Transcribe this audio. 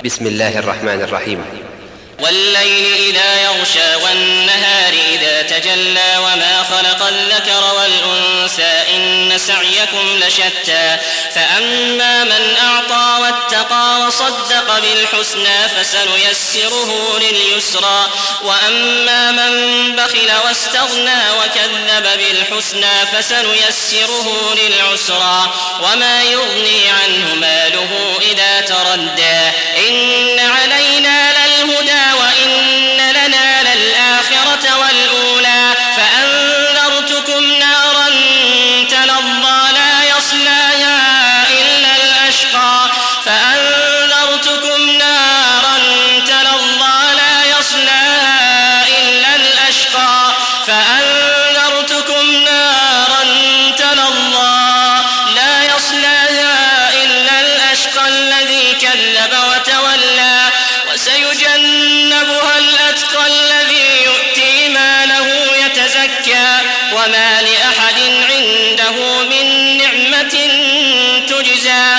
بسم الله الرحمن الرحيم. والليل إذا يغشى والنهار إذا تجلى وما خلق الذكر والأنثى إن سعيكم لشتى فأما من أعطى واتقى وصدق بالحسنى فسنيسره لليسرى وأما من بخل واستغنى وكذب بالحسنى فسنيسره للعسرى وما يغني عنه ماله إذا تردى إن علينا للهدى وإن لنا للآخرة والأولى فأنذرتكم نارا تلظى لا يصلاها إلا الأشقى فأنذرتكم نارا تلظى لا يصلاها إلا الأشقى فأنذرتكم نارا تلظى لا يصلاها إلا الأشقى الذي كذب وتولى وسيجنبها الأتقى الذي يؤتي ماله يتزكى وما لأحد عنده من نعمة تجزى